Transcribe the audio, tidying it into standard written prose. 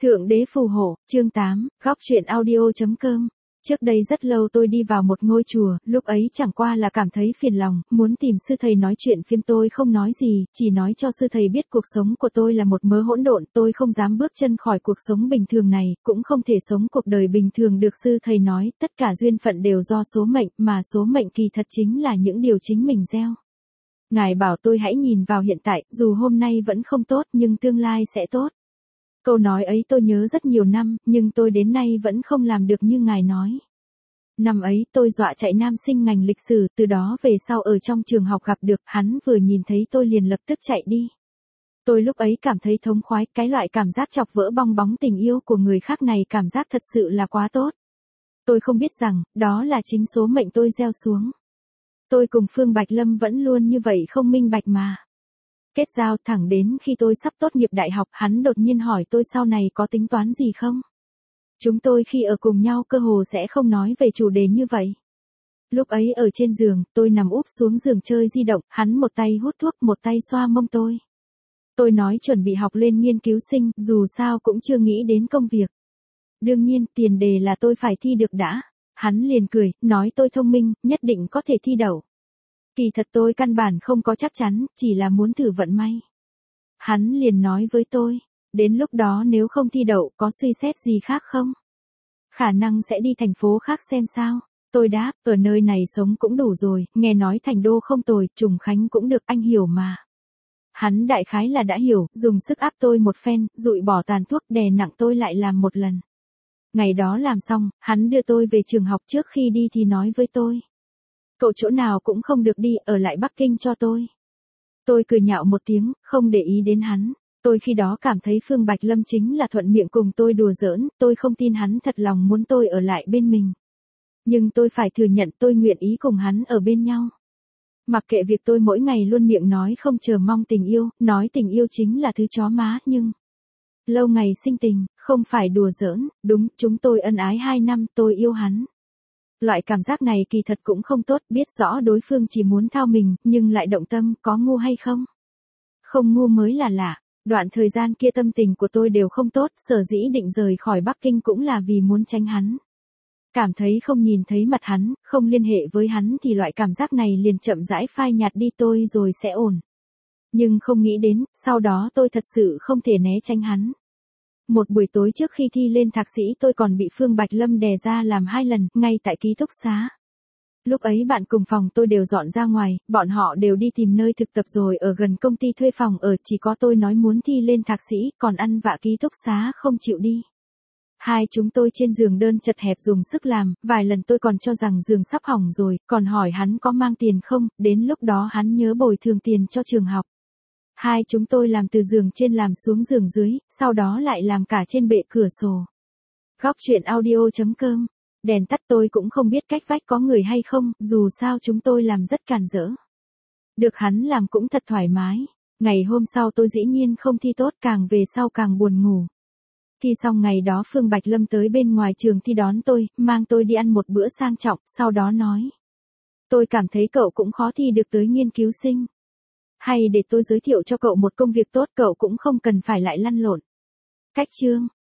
Thượng đế phù hộ, chương 8, góc truyện audio.com. Trước đây rất lâu tôi đi vào một ngôi chùa, lúc ấy chẳng qua là cảm thấy phiền lòng, muốn tìm sư thầy nói chuyện phiếm. Tôi không nói gì, chỉ nói cho sư thầy biết cuộc sống của tôi là một mớ hỗn độn, tôi không dám bước chân khỏi cuộc sống bình thường này, cũng không thể sống cuộc đời bình thường được. Sư thầy nói, tất cả duyên phận đều do số mệnh, mà số mệnh kỳ thật chính là những điều chính mình gieo. Ngài bảo tôi hãy nhìn vào hiện tại, dù hôm nay vẫn không tốt nhưng tương lai sẽ tốt. Câu nói ấy tôi nhớ rất nhiều năm, nhưng tôi đến nay vẫn không làm được như ngài nói. Năm ấy tôi dọa chạy nam sinh ngành lịch sử, từ đó về sau ở trong trường học gặp được, hắn vừa nhìn thấy tôi liền lập tức chạy đi. Tôi lúc ấy cảm thấy thống khoái, cái loại cảm giác chọc vỡ bong bóng tình yêu của người khác này, cảm giác thật sự là quá tốt. Tôi không biết rằng, đó là chính số mệnh tôi gieo xuống. Tôi cùng Phương Bạch Lâm vẫn luôn như vậy không minh bạch mà. Kết giao thẳng đến khi tôi sắp tốt nghiệp đại học, hắn đột nhiên hỏi tôi sau này có tính toán gì không? Chúng tôi khi ở cùng nhau cơ hồ sẽ không nói về chủ đề như vậy. Lúc ấy ở trên giường, tôi nằm úp xuống giường chơi di động, hắn một tay hút thuốc, một tay xoa mông tôi. Tôi nói chuẩn bị học lên nghiên cứu sinh, dù sao cũng chưa nghĩ đến công việc. Đương nhiên, tiền đề là tôi phải thi được đã. Hắn liền cười, nói tôi thông minh, nhất định có thể thi đậu. Kỳ thật tôi căn bản không có chắc chắn, chỉ là muốn thử vận may. Hắn liền nói với tôi, đến lúc đó nếu không thi đậu có suy xét gì khác không? Khả năng sẽ đi thành phố khác xem sao. Tôi đáp, ở nơi này sống cũng đủ rồi, nghe nói thành đô không tồi, Trùng Khánh cũng được, anh hiểu mà. Hắn đại khái là đã hiểu, dùng sức áp tôi một phen, dụi bỏ tàn thuốc, đè nặng tôi lại làm một lần. Ngày đó làm xong, hắn đưa tôi về trường học, trước khi đi thì nói với tôi. Cậu chỗ nào cũng không được đi, ở lại Bắc Kinh cho tôi. Tôi cười nhạo một tiếng, không để ý đến hắn. Tôi khi đó cảm thấy Phương Bạch Lâm chính là thuận miệng cùng tôi đùa giỡn, tôi không tin hắn thật lòng muốn tôi ở lại bên mình. Nhưng tôi phải thừa nhận tôi nguyện ý cùng hắn ở bên nhau. Mặc kệ việc tôi mỗi ngày luôn miệng nói không chờ mong tình yêu, nói tình yêu chính là thứ chó má, nhưng lâu ngày sinh tình, không phải đùa giỡn, đúng, chúng tôi ân ái 2 năm, tôi yêu hắn. Loại cảm giác này kỳ thật cũng không tốt, biết rõ đối phương chỉ muốn thao mình, nhưng lại động tâm, có ngu hay không? Không ngu mới là lạ. Đoạn thời gian kia tâm tình của tôi đều không tốt, sở dĩ định rời khỏi Bắc Kinh cũng là vì muốn tránh hắn. Cảm thấy không nhìn thấy mặt hắn, không liên hệ với hắn thì loại cảm giác này liền chậm rãi phai nhạt đi, tôi rồi sẽ ổn. Nhưng không nghĩ đến, sau đó tôi thật sự không thể né tránh hắn. Một buổi tối trước khi thi lên thạc sĩ tôi còn bị Phương Bạch Lâm đè ra làm 2 lần, ngay tại ký túc xá. Lúc ấy bạn cùng phòng tôi đều dọn ra ngoài, bọn họ đều đi tìm nơi thực tập rồi ở gần công ty thuê phòng ở, chỉ có tôi nói muốn thi lên thạc sĩ, còn ăn vạ ký túc xá không chịu đi. Hai chúng tôi trên giường đơn chật hẹp dùng sức làm, vài lần tôi còn cho rằng giường sắp hỏng rồi, còn hỏi hắn có mang tiền không, đến lúc đó hắn nhớ bồi thường tiền cho trường học. Hai chúng tôi làm từ giường trên làm xuống giường dưới, sau đó lại làm cả trên bệ cửa sổ. Góc truyện audio.com. Đèn tắt, tôi cũng không biết cách vách có người hay không, dù sao chúng tôi làm rất càn rỡ. Được hắn làm cũng thật thoải mái. Ngày hôm sau tôi dĩ nhiên không thi tốt, càng về sau càng buồn ngủ. Thi xong ngày đó Phương Bạch Lâm tới bên ngoài trường thi đón tôi, mang tôi đi ăn một bữa sang trọng, sau đó nói. Tôi cảm thấy cậu cũng khó thi được tới nghiên cứu sinh. Hay để tôi giới thiệu cho cậu một công việc tốt, cậu cũng không cần phải lại lăn lộn. Cách chương.